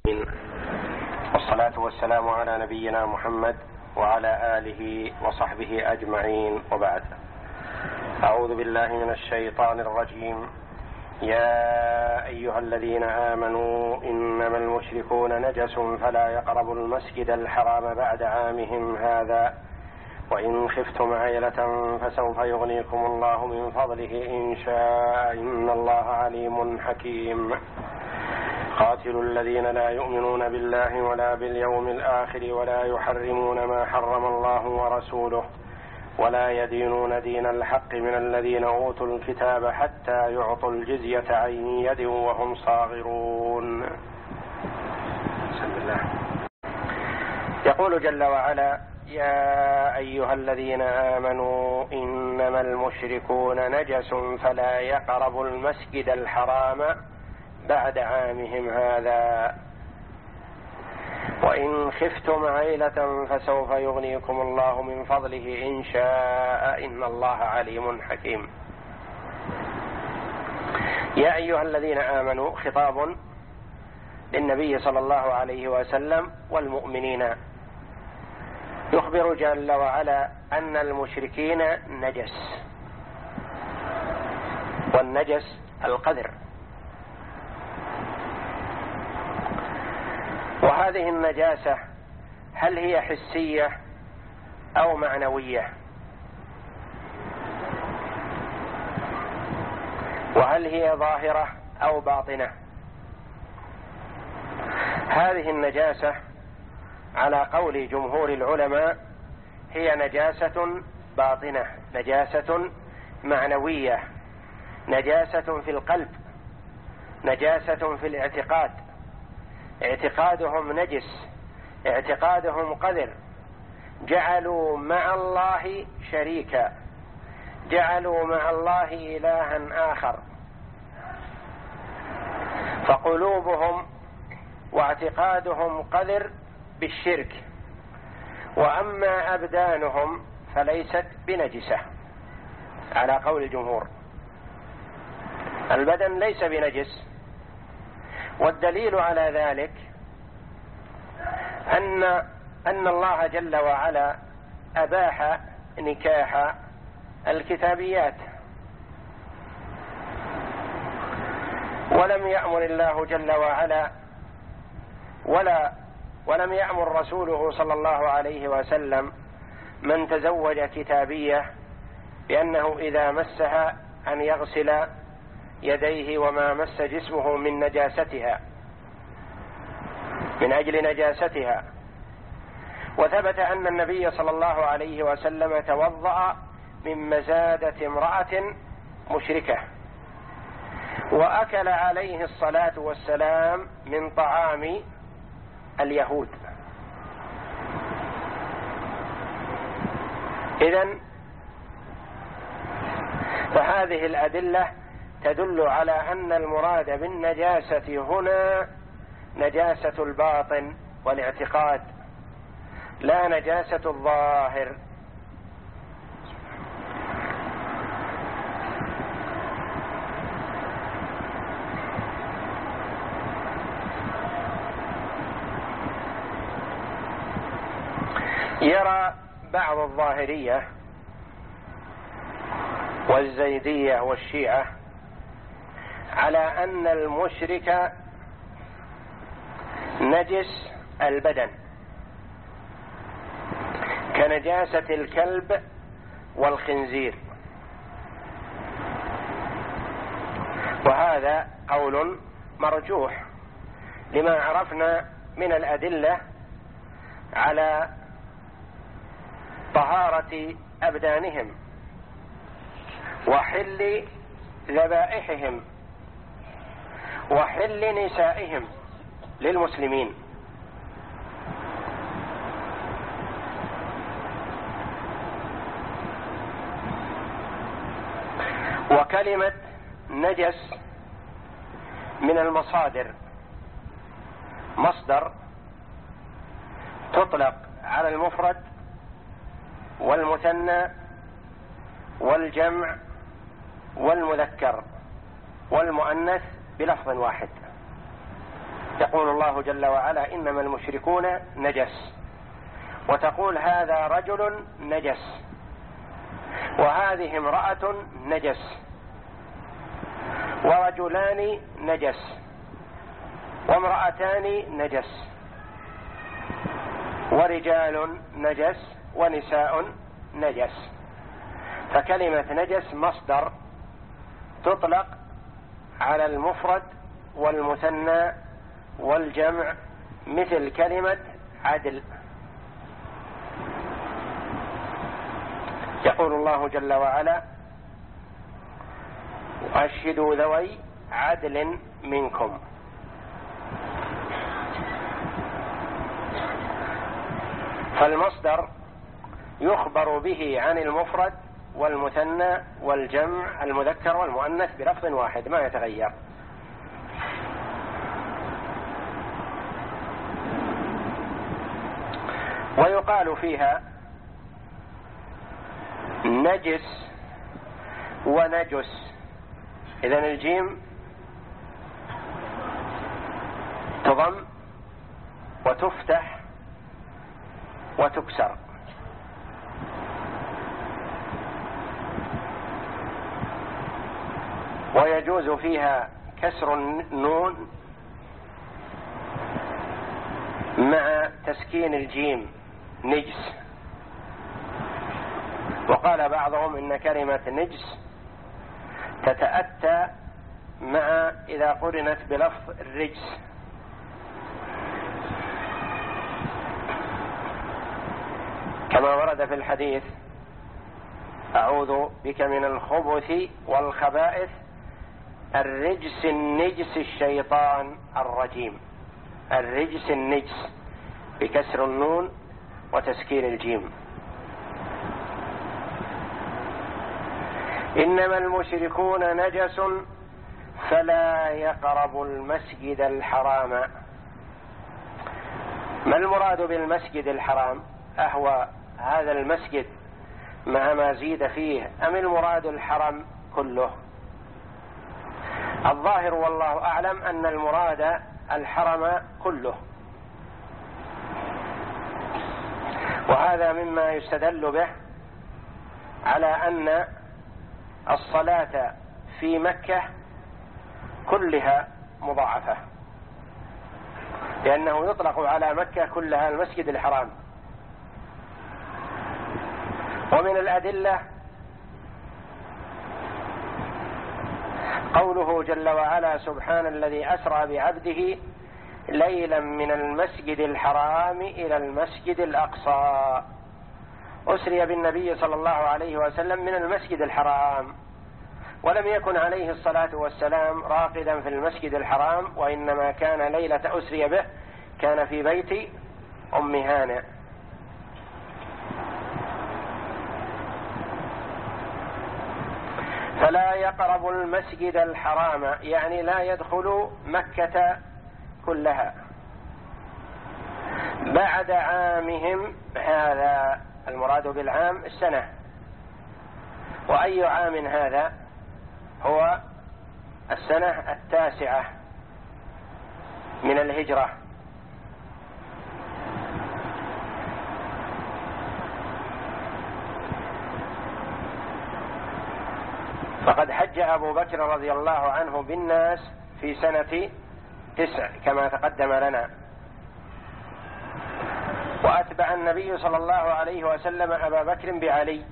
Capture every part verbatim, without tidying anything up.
والصلاة والسلام على نبينا محمد وعلى آله وصحبه أجمعين، وبعد. أعوذ بالله من الشيطان الرجيم. يا أيها الذين آمنوا إنما المشركون نجس فلا يقربوا المسجد الحرام بعد عامهم هذا وإن خفتم عيلة فسوف يغنيكم الله من فضله إن شاء إن الله عليم حكيم. قاتلوا الذين لا يؤمنون بالله ولا باليوم الآخر ولا يحرمون ما حرم الله ورسوله ولا يدينون دين الحق من الذين أوتوا الكتاب حتى يعطوا الجزية عن يد وهم صاغرون. بسم الله. يقول جل وعلا: يا أيها الذين آمنوا إنما المشركون نجس فلا يقربوا المسجد الحرام بعد عامهم هذا وإن خفتم عيلة فسوف يغنيكم الله من فضله إن شاء إن الله عليم حكيم. يا أيها الذين آمنوا خطاب للنبي صلى الله عليه وسلم والمؤمنين، يخبر جل وعلا أن المشركين نجس، والنجس القذر، وهذه النجاسة هل هي حسية أو معنوية؟ وهل هي ظاهرة أو باطنة؟ هذه النجاسة على قول جمهور العلماء هي نجاسة باطنة، نجاسة معنوية، نجاسة في القلب، نجاسة في الاعتقاد. اعتقادهم نجس، اعتقادهم قذر، جعلوا مع الله شريكا، جعلوا مع الله إلها آخر، فقلوبهم واعتقادهم قذر بالشرك، وأما أبدانهم فليست بنجسة على قول الجمهور. البدن ليس بنجس، والدليل على ذلك أن أن الله جل وعلا أباح نكاح الكتابيات، ولم يأمر الله جل وعلا ولا ولم يأمر رسوله صلى الله عليه وسلم من تزوج كتابية بأنه إذا مسها أن يغسل يديه وما مس جسمه من نجاستها، من أجل نجاستها. وثبت أن النبي صلى الله عليه وسلم توضأ من مزادة امرأة مشركة، وأكل عليه الصلاة والسلام من طعام اليهود. إذن فهذه الأدلة تدل على أن المراد بالنجاسة هنا نجاسة الباطن والاعتقاد، لا نجاسة الظاهر. يرى بعض الظاهرية والزيدية والشيعة على أن المشرك نجس البدن كنجاسة الكلب والخنزير، وهذا قول مرجوح لما عرفنا من الأدلة على طهارة أبدانهم وحل ذبائحهم وحل نسائهم للمسلمين. وكلمة نجس من المصادر، مصدر تطلق على المفرد والمثنى والجمع والمذكر والمؤنث بلفظ واحد. يقول الله جل وعلا إنما المشركون نجس، وتقول هذا رجل نجس، وهذه امرأة نجس، ورجلان نجس، وامرأتان نجس، ورجال نجس، ونساء نجس. فكلمة نجس مصدر تطلق على المفرد والمثنى والجمع، مثل كلمة عدل. يقول الله جل وعلا وأشهدوا ذوي عدل منكم. فالمصدر يخبر به عن المفرد والمثنى والجمع المذكر والمؤنث بلفظ واحد ما يتغير. ويقال فيها نجس ونجس، إذن الجيم تضم وتفتح وتكسر. ويجوز فيها كسر النون مع تسكين الجيم نجس. وقال بعضهم إن كلمة نجس تتأتى مع إذا قرنت بلفظ الرجس، كما ورد في الحديث أعوذ بك من الخبث والخبائث الرجس النجس الشيطان الرجيم. الرجس النجس بكسر النون وتسكين الجيم. إنما المشركون نجس فلا يقربوا المسجد الحرام. ما المراد بالمسجد الحرام؟ أهو هذا المسجد مع ما زيد فيه أم المراد الحرم كله؟ الظاهر والله أعلم أن المراد الحرم كله، وهذا مما يستدل به على أن الصلاة في مكة كلها مضاعفة، لأنه يطلق على مكة كلها المسجد الحرام. ومن الأدلة قوله جل وعلا سبحان الذي أسرى بعبده ليلا من المسجد الحرام إلى المسجد الأقصى. أسري بالنبي صلى الله عليه وسلم من المسجد الحرام، ولم يكن عليه الصلاة والسلام راقدا في المسجد الحرام، وإنما كان ليلة أسري به كان في بيت أم هانئ. فلا يقرب المسجد الحرام يعني لا يدخل مكة كلها بعد عامهم هذا. المراد بالعام السنة. وأي عام هذا؟ هو السنة التاسعة من الهجرة. فقد حج أبو بكر رضي الله عنه بالناس في سنة تسع كما تقدم لنا، وأتبع النبي صلى الله عليه وسلم أبا بكر بعلي،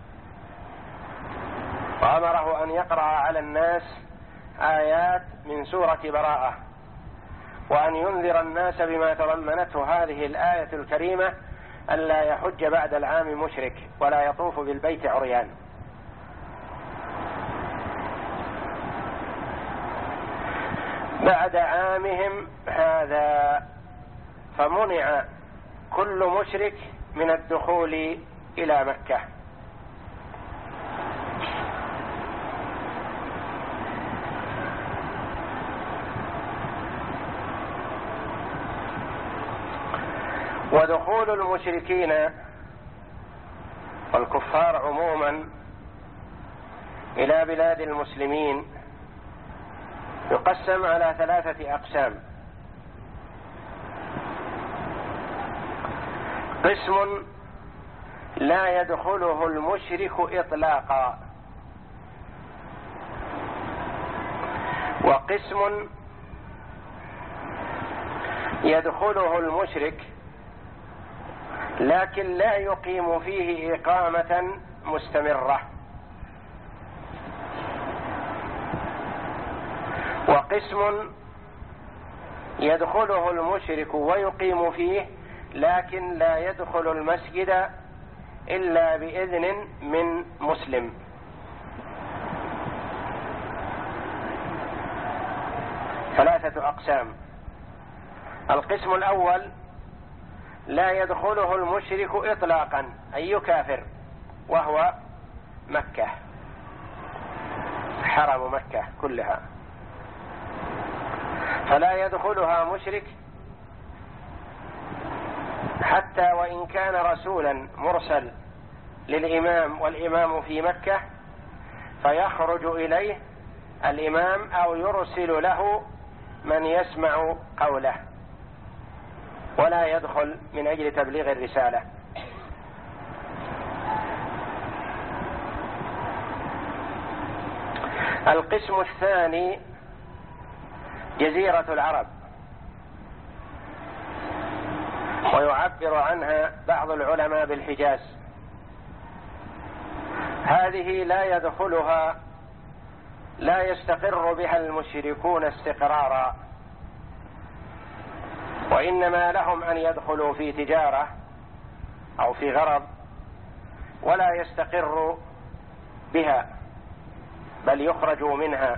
وأمره أن يقرأ على الناس آيات من سورة براءة، وأن ينذر الناس بما تضمنته هذه الآية الكريمة ألا يحج بعد العام مشرك ولا يطوف بالبيت عريان. بعد عامهم هذا فمنع كل مشرك من الدخول إلى مكة. ودخول المشركين والكفار عموما إلى بلاد المسلمين يقسم على ثلاثة أقسام. قسم لا يدخله المشرك إطلاقا، وقسم يدخله المشرك لكن لا يقيم فيه إقامة مستمرة، وقسم يدخله المشرك ويقيم فيه لكن لا يدخل المسجد إلا بإذن من مسلم. ثلاثة أقسام. القسم الأول لا يدخله المشرك إطلاقا، أي كافر، وهو مكة، حرم مكة كلها، فلا يدخلها مشرك حتى وإن كان رسولا مرسل للإمام والإمام في مكة، فيخرج إليه الإمام أو يرسل له من يسمع قوله، ولا يدخل من أجل تبليغ الرسالة. القسم الثاني جزيرة العرب، ويعبر عنها بعض العلماء بالحجاز. هذه لا يدخلها، لا يستقر بها المشركون استقرارا، وإنما لهم أن يدخلوا في تجارة أو في غرض، ولا يستقر بها بل يخرجوا منها.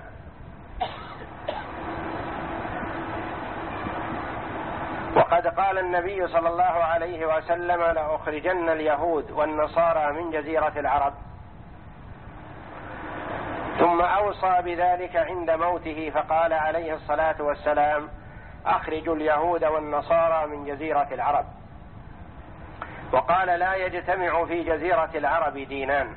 وقد قال النبي صلى الله عليه وسلم: لأخرجن اليهود والنصارى من جزيرة العرب، ثم أوصى بذلك عند موته فقال عليه الصلاة والسلام: أخرجوا اليهود والنصارى من جزيرة العرب. وقال: لا يجتمع في جزيرة العرب دينان.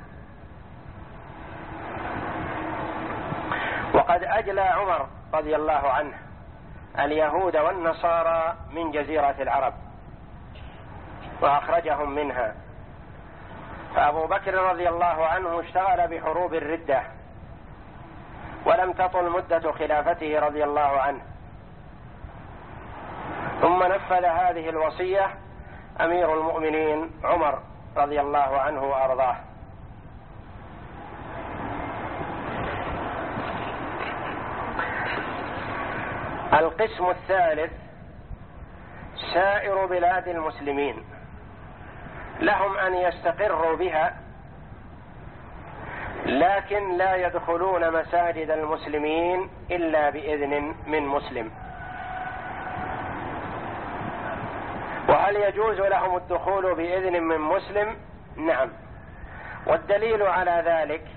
وقد أجلى عمر رضي الله عنه اليهود والنصارى من جزيرة العرب وأخرجهم منها، فأبو بكر رضي الله عنه اشتغل بحروب الردة، ولم تطل مدة خلافته رضي الله عنه، ثم نفذ هذه الوصية أمير المؤمنين عمر رضي الله عنه وأرضاه. القسم الثالث سائر بلاد المسلمين، لهم أن يستقروا بها لكن لا يدخلون مساجد المسلمين إلا بإذن من مسلم. وهل يجوز لهم الدخول بإذن من مسلم؟ نعم، والدليل على ذلك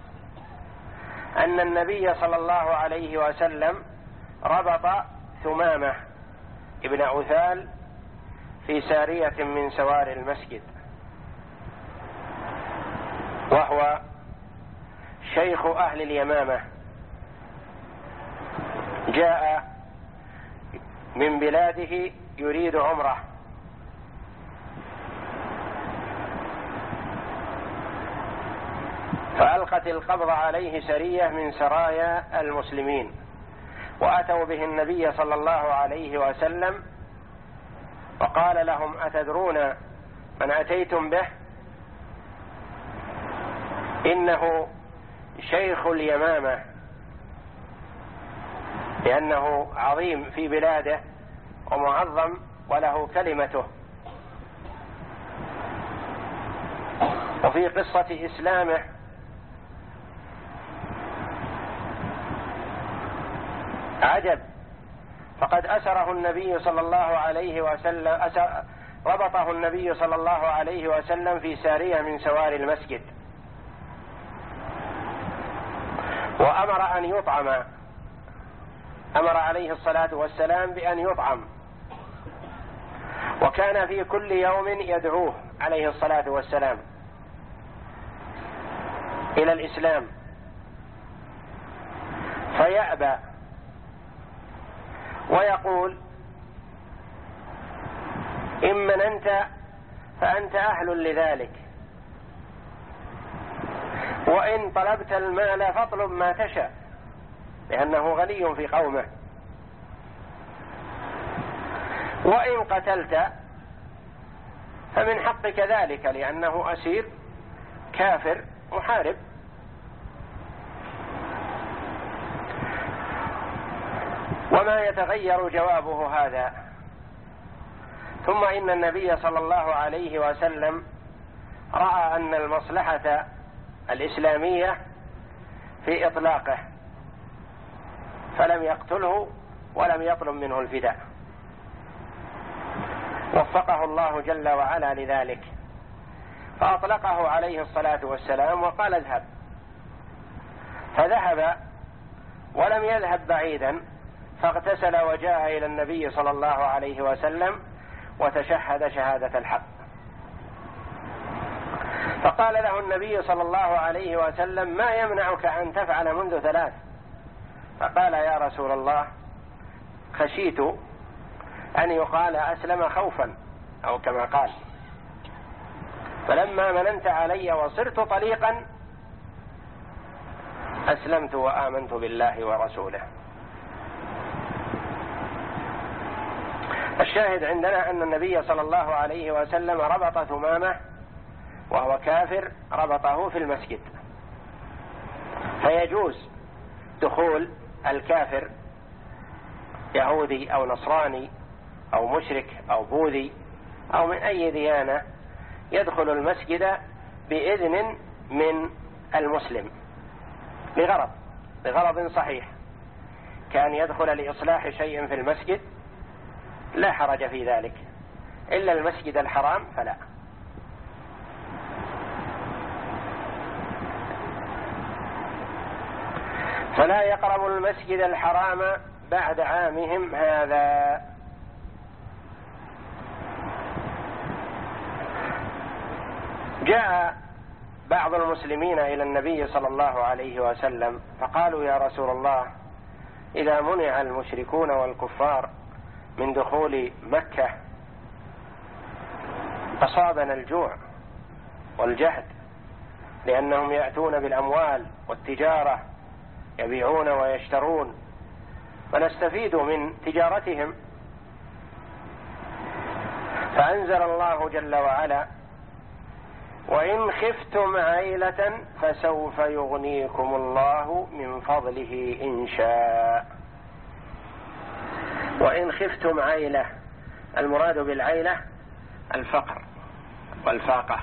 أن النبي صلى الله عليه وسلم ربط ثمامة ابن أثال في سارية من سوار المسجد، وهو شيخ أهل اليمامة، جاء من بلاده يريد عمره، فألقت القبض عليه سرية من سرايا المسلمين، وأتوا به النبي صلى الله عليه وسلم وقال لهم: أتدرون من أتيتم به؟ إنه شيخ اليمامة، لأنه عظيم في بلاده ومعظم وله كلمته. وفي قصة إسلامه عجب، فقد أسره النبي صلى الله عليه وسلم أسر ربطه النبي صلى الله عليه وسلم في سارية من سوار المسجد، وأمر أن يطعم، أمر عليه الصلاة والسلام بأن يطعم، وكان في كل يوم يدعوه عليه الصلاة والسلام إلى الإسلام، فيأبى ويقول: إن مننت فأنت أهل لذلك، وإن طلبت المال فاطلب ما تشاء، لأنه غني في قومه. وإن قتلت فمن حقك ذلك، لأنه أسير كافر محارب. وما يتغير جوابه هذا. ثم إن النبي صلى الله عليه وسلم رأى أن المصلحة الإسلامية في إطلاقه، فلم يقتله ولم يطلب منه الفداء، وفقه الله جل وعلا لذلك، فأطلقه عليه الصلاة والسلام وقال اذهب، فذهب ولم يذهب بعيدا، فاغتسل وجاء إلى النبي صلى الله عليه وسلم وتشهد شهادة الحق. فقال له النبي صلى الله عليه وسلم ما يمنعك أن تفعل منذ ثلاث؟ فقال يا رسول الله خشيت أن يقال أسلم خوفا، أو كما قال، فلما مننت علي وصرت طليقا أسلمت وآمنت بالله ورسوله. الشاهد عندنا أن النبي صلى الله عليه وسلم ربط ثمامة وهو كافر، ربطه في المسجد، فيجوز دخول الكافر يهودي أو نصراني أو مشرك أو بوذي أو من أي ديانة، يدخل المسجد بإذن من المسلم لغرض لغرض صحيح، كان يدخل لإصلاح شيء في المسجد لا حرج في ذلك، إلا المسجد الحرام فلا. فلا يقرب المسجد الحرام بعد عامهم هذا. جاء بعض المسلمين إلى النبي صلى الله عليه وسلم فقالوا يا رسول الله إذا منع المشركون والكفار من دخول مكة أصابنا الجوع والجهد، لأنهم يأتون بالأموال والتجارة يبيعون ويشترون، فنستفيد من تجارتهم. فأنزل الله جل وعلا وإن خفتم عيلة فسوف يغنيكم الله من فضله إن شاء. وإن خفتم عيلة، المراد بالعيلة الفقر والفاقة،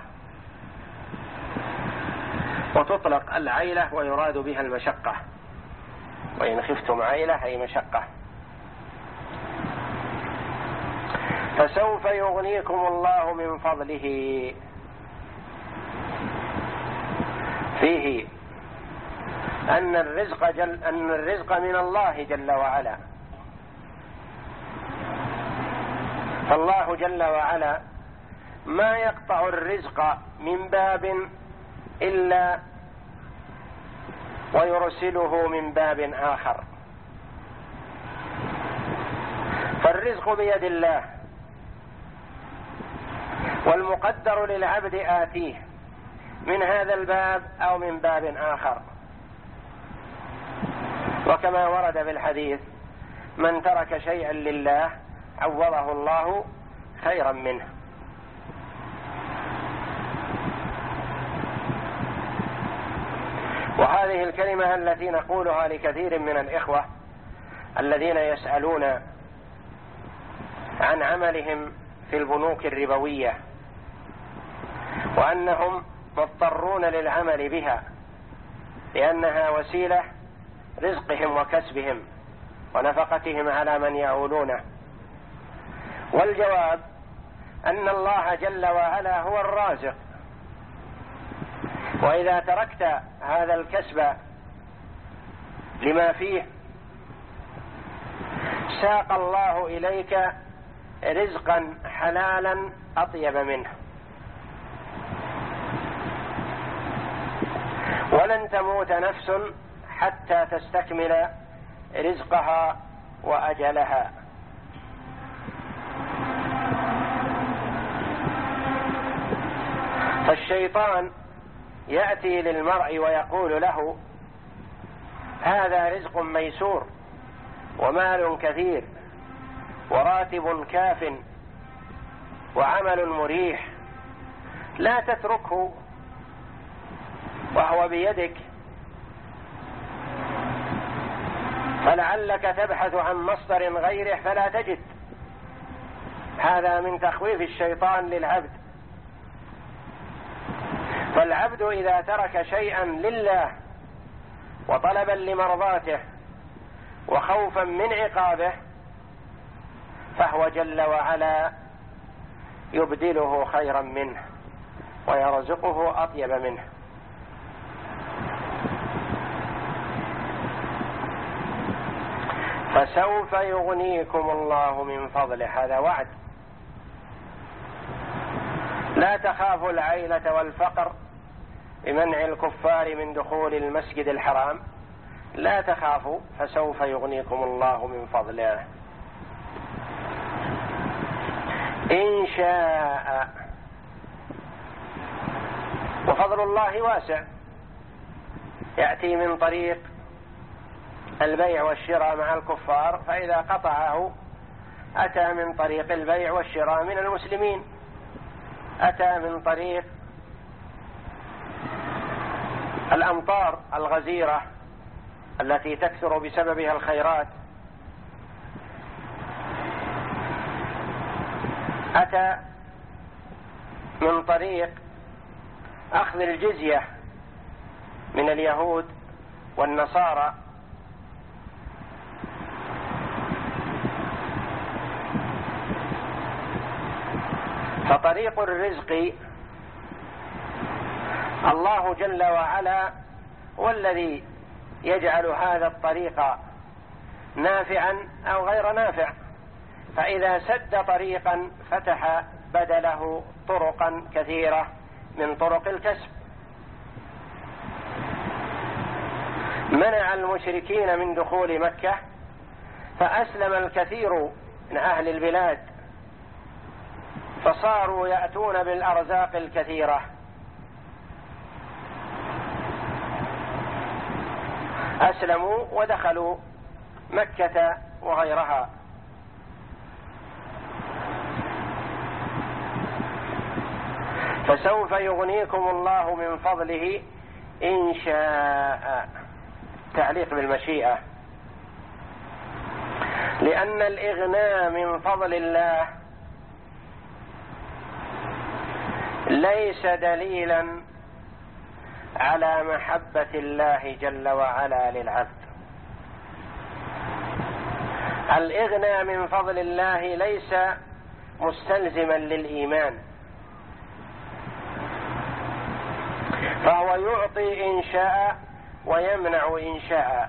وتطلق العيلة ويراد بها المشقة، وإن خفتم عيلة أي مشقة. فسوف يغنيكم الله من فضله، فيه أن الرزق جل أن الرزق من الله جل وعلا، فالله جل وعلا ما يقطع الرزق من باب إلا ويرسله من باب آخر، فالرزق بيد الله، والمقدر للعبد آتيه من هذا الباب أو من باب آخر. وكما ورد في الحديث من ترك شيئا لله عوضه الله خيرا منه. وهذه الكلمة التي نقولها لكثير من الإخوة الذين يسألون عن عملهم في البنوك الربوية، وأنهم مضطرون للعمل بها لأنها وسيلة رزقهم وكسبهم ونفقتهم على من يعولونه. والجواب أن الله جل وعلا هو الرازق، وإذا تركت هذا الكسب لما فيه ساق الله إليك رزقا حلالا أطيب منه، ولن تموت نفس حتى تستكمل رزقها وأجلها. فالشيطان يأتي للمرء ويقول له: هذا رزق ميسور ومال كثير وراتب كاف وعمل مريح، لا تتركه وهو بيدك، فلعلك تبحث عن مصدر غيره فلا تجد. هذا من تخويف الشيطان للعبد. فالعبد إذا ترك شيئا لله وطلبا لمرضاته وخوفا من عقابه فهو جل وعلا يبدله خيرا منه ويرزقه أطيب منه. فسوف يغنيكم الله من فضله، هذا وعد. لا تخافوا العيلة والفقر بمنع الكفار من دخول المسجد الحرام، لا تخافوا، فسوف يغنيكم الله من فضله إن شاء. وفضل الله واسع، يأتي من طريق البيع والشراء مع الكفار، فإذا قطعه أتى من طريق البيع والشراء من المسلمين، أتى من طريق الأمطار الغزيرة التي تكثر بسببها الخيرات، أتى من طريق أخذ الجزية من اليهود والنصارى، فطريق الرزق الله جل وعلا هو الذي يجعل هذا الطريق نافعا أو غير نافع، فإذا سد طريقا فتح بدله طرقا كثيرة من طرق الكسب. منع المشركين من دخول مكة فأسلم الكثير من أهل البلاد، فصاروا يأتون بالأرزاق الكثيرة. أسلموا ودخلوا مكة وغيرها. فسوف يغنيكم الله من فضله إن شاء، تعليق بالمشيئة، لأن الإغناء من فضل الله ليس دليلا على محبة الله جل وعلا للعبد. الإغناء من فضل الله ليس مستلزما للإيمان، فهو يعطي إن شاء ويمنع إن شاء،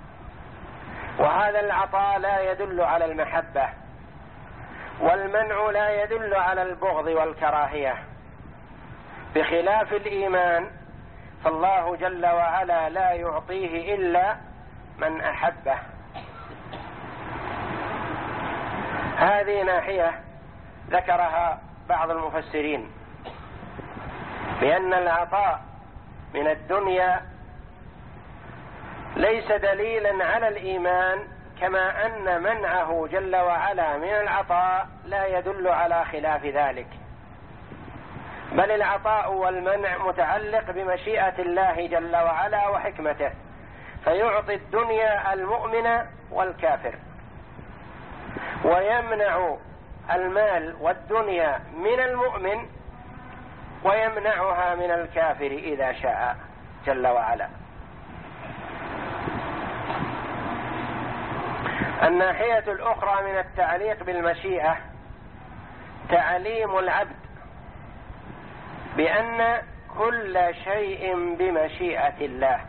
وهذا العطاء لا يدل على المحبة، والمنع لا يدل على البغض والكراهية، بخلاف الإيمان فالله جل وعلا لا يعطيه إلا من أحبه. هذه ناحية ذكرها بعض المفسرين، بأن العطاء من الدنيا ليس دليلا على الإيمان، كما أن منعه جل وعلا من العطاء لا يدل على خلاف ذلك، بل العطاء والمنع متعلق بمشيئة الله جل وعلا وحكمته، فيعطي الدنيا المؤمن والكافر، ويمنع المال والدنيا من المؤمن ويمنعها من الكافر إذا شاء جل وعلا. الناحية الأخرى من التعليق بالمشيئة تعليم العبد بأن كل شيء بمشيئة الله.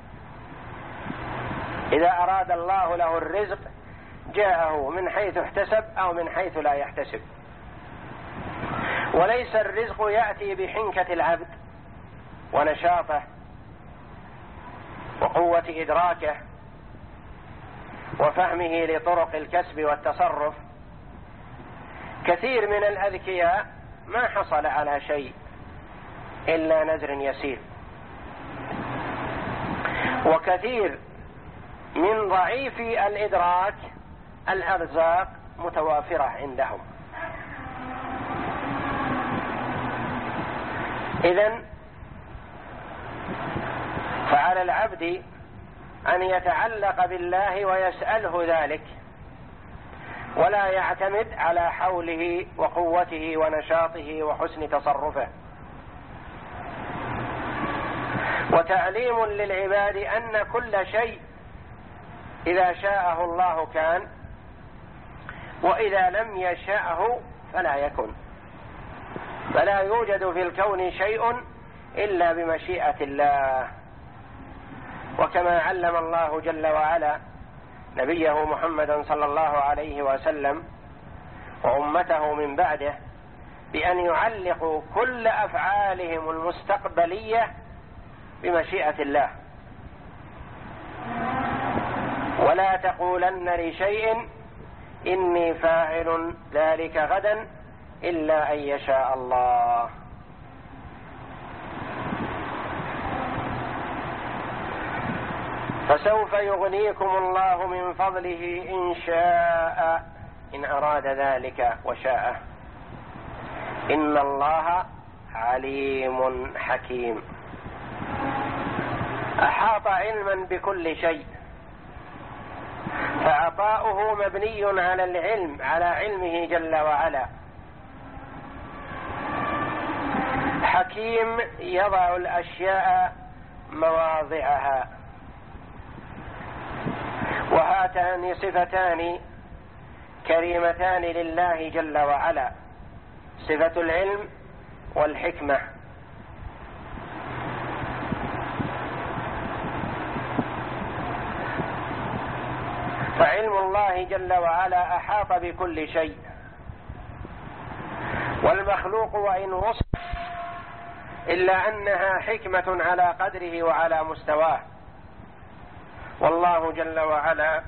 إذا أراد الله له الرزق جاءه من حيث احتسب أو من حيث لا يحتسب، وليس الرزق يأتي بحنكة العبد ونشاطه وقوة إدراكه وفهمه لطرق الكسب والتصرف. كثير من الأذكياء ما حصل على شيء إلا نذر يسير. وكثير من ضعيفي الإدراك الأرزاق متوافرة عندهم. إذن فعلى العبد أن يتعلق بالله ويسأله ذلك، ولا يعتمد على حوله وقوته ونشاطه وحسن تصرفه. وتعليم للعباد أن كل شيء إذا شاءه الله كان، وإذا لم يشأه فلا يكن. فلا يوجد في الكون شيء إلا بمشيئة الله. وكما علم الله جل وعلا نبيه محمدا صلى الله عليه وسلم وأمته من بعده بأن يعلقوا كل أفعالهم المستقبلية بمشيئة الله. ولا تقولن لشيء إني فاعل ذلك غدا إلا أن يشاء الله. فسوف يغنيكم الله من فضله إن شاء، إن أراد ذلك وشاء. إن الله عليم حكيم. أحاط علما بكل شيء، فعطاؤه مبني على العلم، على علمه جل وعلا. حكيم يضع الأشياء مواضعها. وهاتان صفتان كريمتان لله جل وعلا، صفة العلم والحكمة. فعلم الله جل وعلا أحاط بكل شيء، والمخلوق وإن وصف إلا أنها حكمة على قدره وعلى مستواه. والله جل وعلا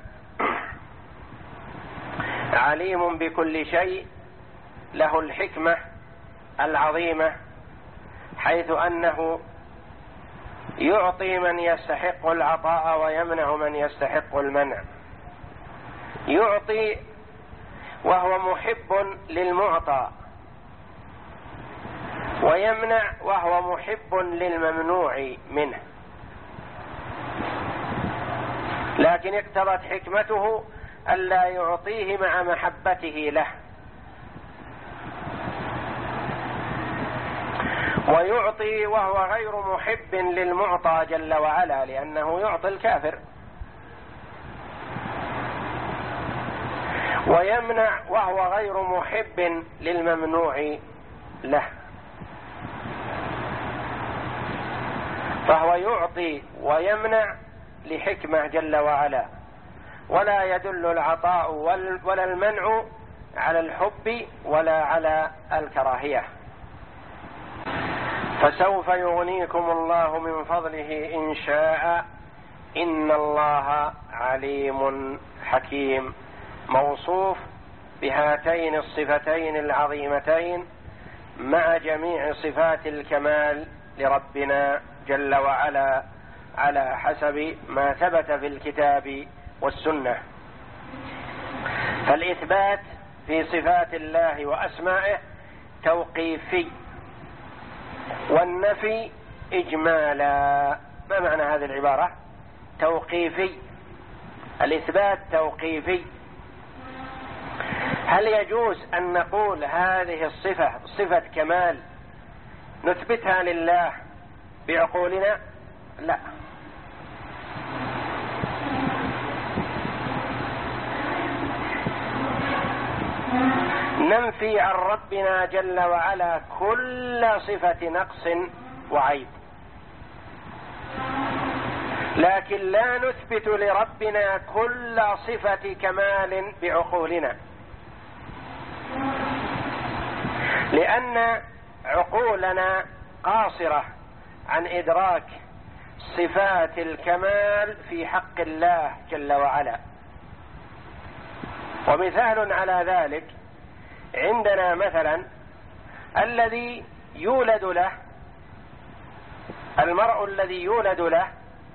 عليم بكل شيء، له الحكمة العظيمة، حيث أنه يعطي من يستحق العطاء ويمنع من يستحق المنع. يعطي وهو محب للمعطى، ويمنع وهو محب للممنوع منه. لكن اقتضت حكمته ألا يعطيه مع محبته له، ويعطي وهو غير محب للمعطى جل وعلا، لأنه يعطي الكافر. ويمنع وهو غير محب للممنوع له. فهو يعطي ويمنع لحكمة جل وعلا، ولا يدل العطاء ولا المنع على الحب ولا على الكراهية. فسوف يغنيكم الله من فضله إن شاء، إن الله عليم حكيم. موصوف بهاتين الصفتين العظيمتين مع جميع صفات الكمال لربنا جل وعلا على حسب ما ثبت في الكتاب والسنة. فالإثبات في صفات الله وأسمائه توقيفي، والنفي إجمالا. ما معنى هذه العبارة؟ توقيفي. الإثبات توقيفي. هل يجوز أن نقول هذه الصفة صفة كمال نثبتها لله بعقولنا؟ لا. ننفي عن ربنا جل وعلا كل صفة نقص وعيب، لكن لا نثبت لربنا كل صفة كمال بعقولنا، لأن عقولنا قاصرة عن إدراك صفات الكمال في حق الله جل وعلا. ومثال على ذلك عندنا مثلا الذي يولد له المرء الذي يولد له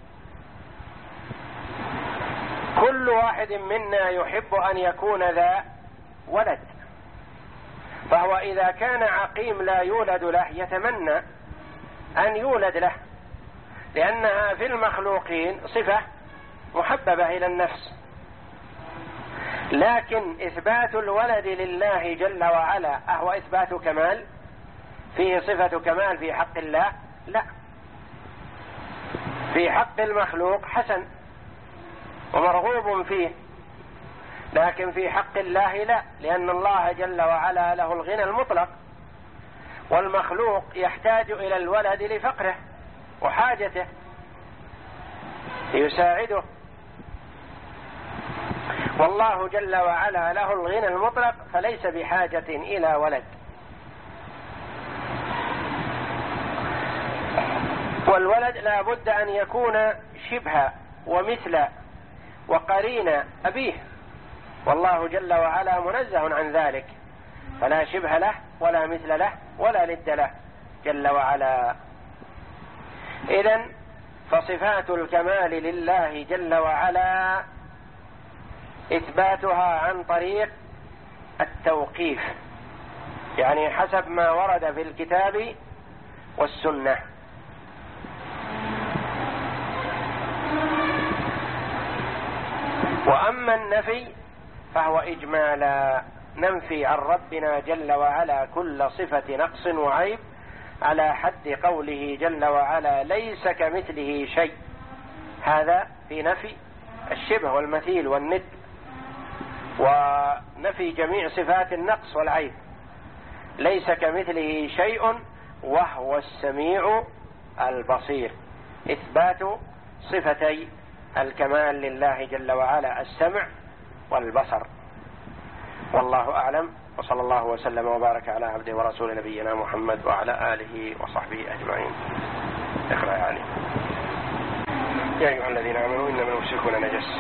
كل واحد منا يحب أن يكون ذا ولد، فهو إذا كان عقيم لا يولد له يتمنى أن يولد له، لأنها في المخلوقين صفة محببة إلى النفس. لكن إثبات الولد لله جل وعلا أهو إثبات كمال؟ فيه صفة كمال في حق الله؟ لا، في حق المخلوق حسن ومرغوب فيه، لكن في حق الله لا، لأن الله جل وعلا له الغنى المطلق، والمخلوق يحتاج إلى الولد لفقره وحاجته يساعده، والله جل وعلا له الغنى المطلق فليس بحاجة إلى ولد. والولد لا بد أن يكون شبه ومثل وقرين أبيه، والله جل وعلا منزه عن ذلك، فلا شبه له ولا مثل له ولا ند له جل وعلا. إذن فصفات الكمال لله جل وعلا إثباتها عن طريق التوقيف، يعني حسب ما ورد في الكتاب والسنة. وأما النفي فهو إجمالا، ننفي عن ربنا جل وعلا كل صفة نقص وعيب على حد قوله جل وعلا ليس كمثله شيء، هذا في نفي الشبه والمثيل والند، ونفي جميع صفات النقص والعيب. ليس كمثله شيء وهو السميع البصير، إثبات صفتي الكمال لله جل وعلا السمع والبصر. والله أعلم، وصلى الله وسلم وبارك على عبده ورسول نبينا محمد وعلى آله وصحبه أجمعين. اقرأ يعني. يا أيها الذين آمنوا إنما المشركون نجس.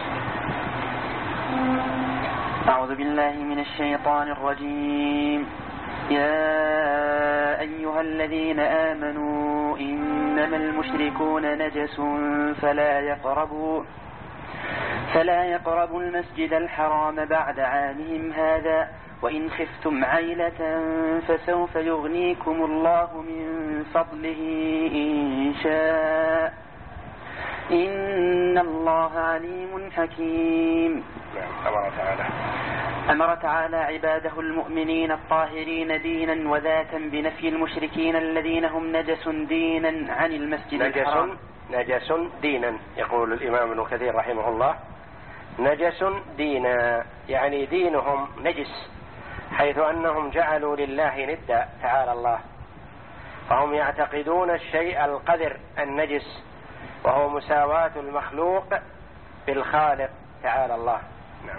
أعوذ بالله من الشيطان الرجيم. يا أيها الذين آمنوا إنما المشركون نجس فلا يقربوا فلا يقربوا المسجد الحرام بعد عامهم هذا وإن خفتم عيلة فسوف يغنيكم الله من فضله إن شاء إن الله عليم حكيم. أمر تعالى أمر تعالى عباده المؤمنين الطاهرين دينا وذاتا بنفي المشركين الذين هم نجس دينا عن المسجد نجس الحرام. نجس دينا، يقول الإمام ابن كثير رحمه الله نجس دينا، يعني دينهم نجس، حيث أنهم جعلوا لله ندا تعالى الله، فهم يعتقدون الشيء القذر النجس، وهو مساواة المخلوق بالخالق تعالى الله. نعم.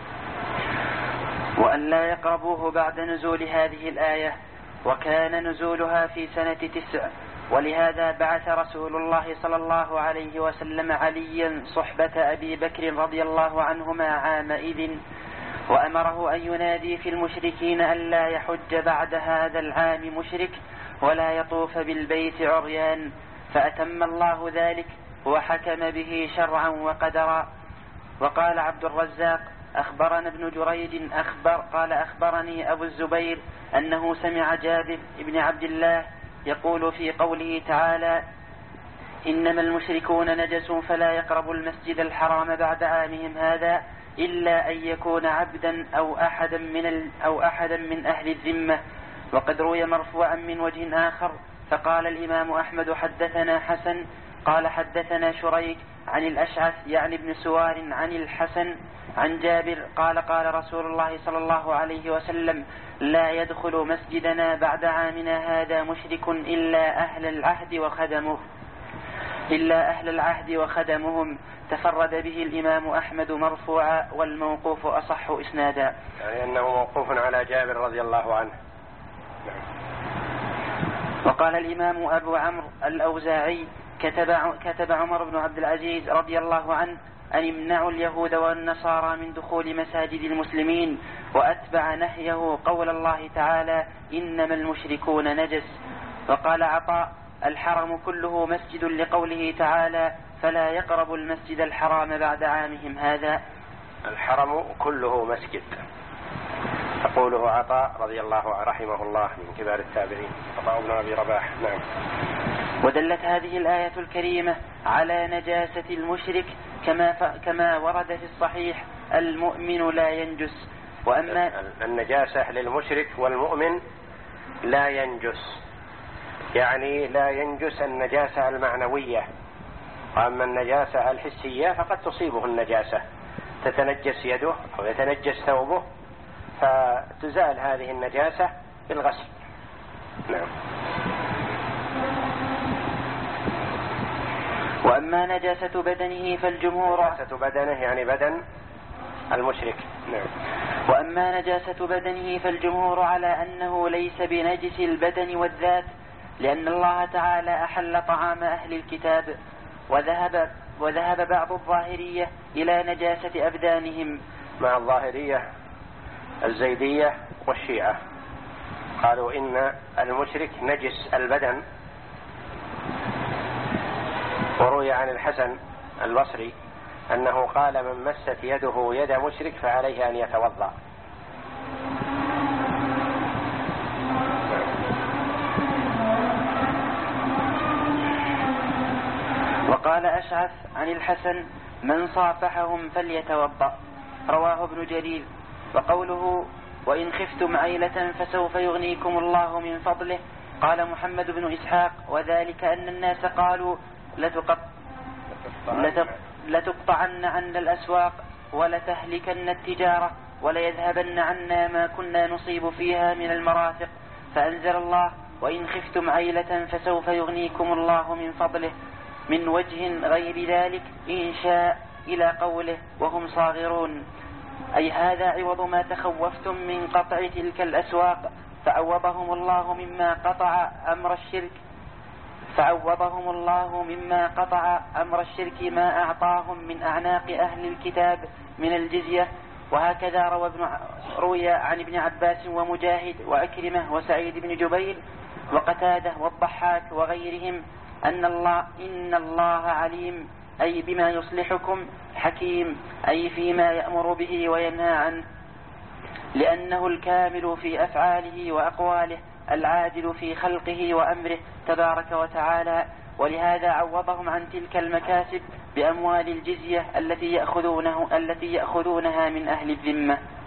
وأن لا يقربوه بعد نزول هذه الآية، وكان نزولها في سنة تسع، ولهذا بعث رسول الله صلى الله عليه وسلم عليا صحبة أبي بكر رضي الله عنهما عامئذ، وأمره أن ينادي في المشركين أن لا يحج بعد هذا العام مشرك ولا يطوف بالبيت عريان، فأتم الله ذلك وحكم به شرعا وقدرا. وقال عبد الرزاق أخبرنا ابن جريج أخبر قال أخبرني أبو الزبير أنه سمع جابر بن عبد الله يقول في قوله تعالى إنما المشركون نجس فلا يقربوا المسجد الحرام بعد عامهم هذا إلا أن يكون عبدا أو أحدا من, أو أحدا من أهل الذمة. وقد روي مرفوعا من وجه آخر، فقال الإمام أحمد حدثنا حسن قال حدثنا شريك عن الأشعث يعني ابن سوار عن الحسن عن جابر قال قال رسول الله صلى الله عليه وسلم لا يدخل مسجدنا بعد عامنا هذا مشرك إلا أهل العهد وخدمه إلا أهل العهد وخدمهم. تفرد به الإمام أحمد مرفوعا، والموقوف أصح إسنادا، يعني أنه موقوف على جابر رضي الله عنه. وقال الإمام أبو عمرو الأوزاعي كتب, كتب عمر بن عبد العزيز رضي الله عنه أن يمنعوا اليهود والنصارى من دخول مساجد المسلمين، وأتبع نهيه قول الله تعالى إنما المشركون نجس. وقال عطاء الحرم كله مسجد لقوله تعالى فلا يقربوا المسجد الحرام بعد عامهم هذا. الحرم كله مسجد، تقوله عطاء رضي الله عنه رحمه الله من كبار التابعين، عطاء بن أبي رباح. نعم. ودلت هذه الآية الكريمة على نجاسة المشرك كما, ف... كما ورد في الصحيح المؤمن لا ينجس. وأما النجاسة للمشرك والمؤمن لا ينجس، يعني لا ينجس النجاسة المعنوية، وأما النجاسة الحسية فقد تصيبه النجاسة، تتنجس يده أو يتنجس ثوبه فتزال هذه النجاسة بالغسل. نعم. وأما نجاسة بدنه فالجمهور نجاسة بدنه يعني بدن المشرك. نعم. وأما نجاسة بدنه فالجمهور على أنه ليس بنجس البدن والذات، لأن الله تعالى أحل طعام أهل الكتاب، وذهب, وذهب بعض الظاهرية إلى نجاسة أبدانهم، مع الظاهرية الزيدية والشيعة قالوا إن المشرك نجس البدن. وروي عن الحسن البصري أنه قال من مست يده يد مشرك فعليه أن يتوضأ. وقال أشعث عن الحسن من صافحهم فليتوضأ، رواه ابن جرير. وقوله وإن خفتم عيلة فسوف يغنيكم الله من فضله، قال محمد بن إسحاق وذلك أن الناس قالوا لتقط... لتقطعن عنا الأسواق ولتهلكن التجارة وليذهبن عنا ما كنا نصيب فيها من المرافق، فأنزل الله وإن خفتم عيلة فسوف يغنيكم الله من فضله من وجه غير ذلك إن شاء إلى قوله وهم صاغرون، أي هذا عوض ما تخوفتم من قطع تلك الأسواق، فعوضهم الله مما قطع أمر الشرك فعوضهم الله مما قطع أمر الشرك ما أعطاهم من أعناق أهل الكتاب من الجزية. وهكذا روى ابن روي عن ابن عباس ومجاهد وأكرمة وسعيد بن جبير وقتادة والضحاك وغيرهم أن الله إن الله عليم، أي بما يصلحكم، حكيم، أي فيما يأمر به وينهى عنه، لأنه الكامل في أفعاله وأقواله، العادل في خلقه وأمره تبارك وتعالى. ولهذا عوضهم عن تلك المكاسب بأموال الجزية التي يأخذونه التي يأخذونها من أهل الذمة.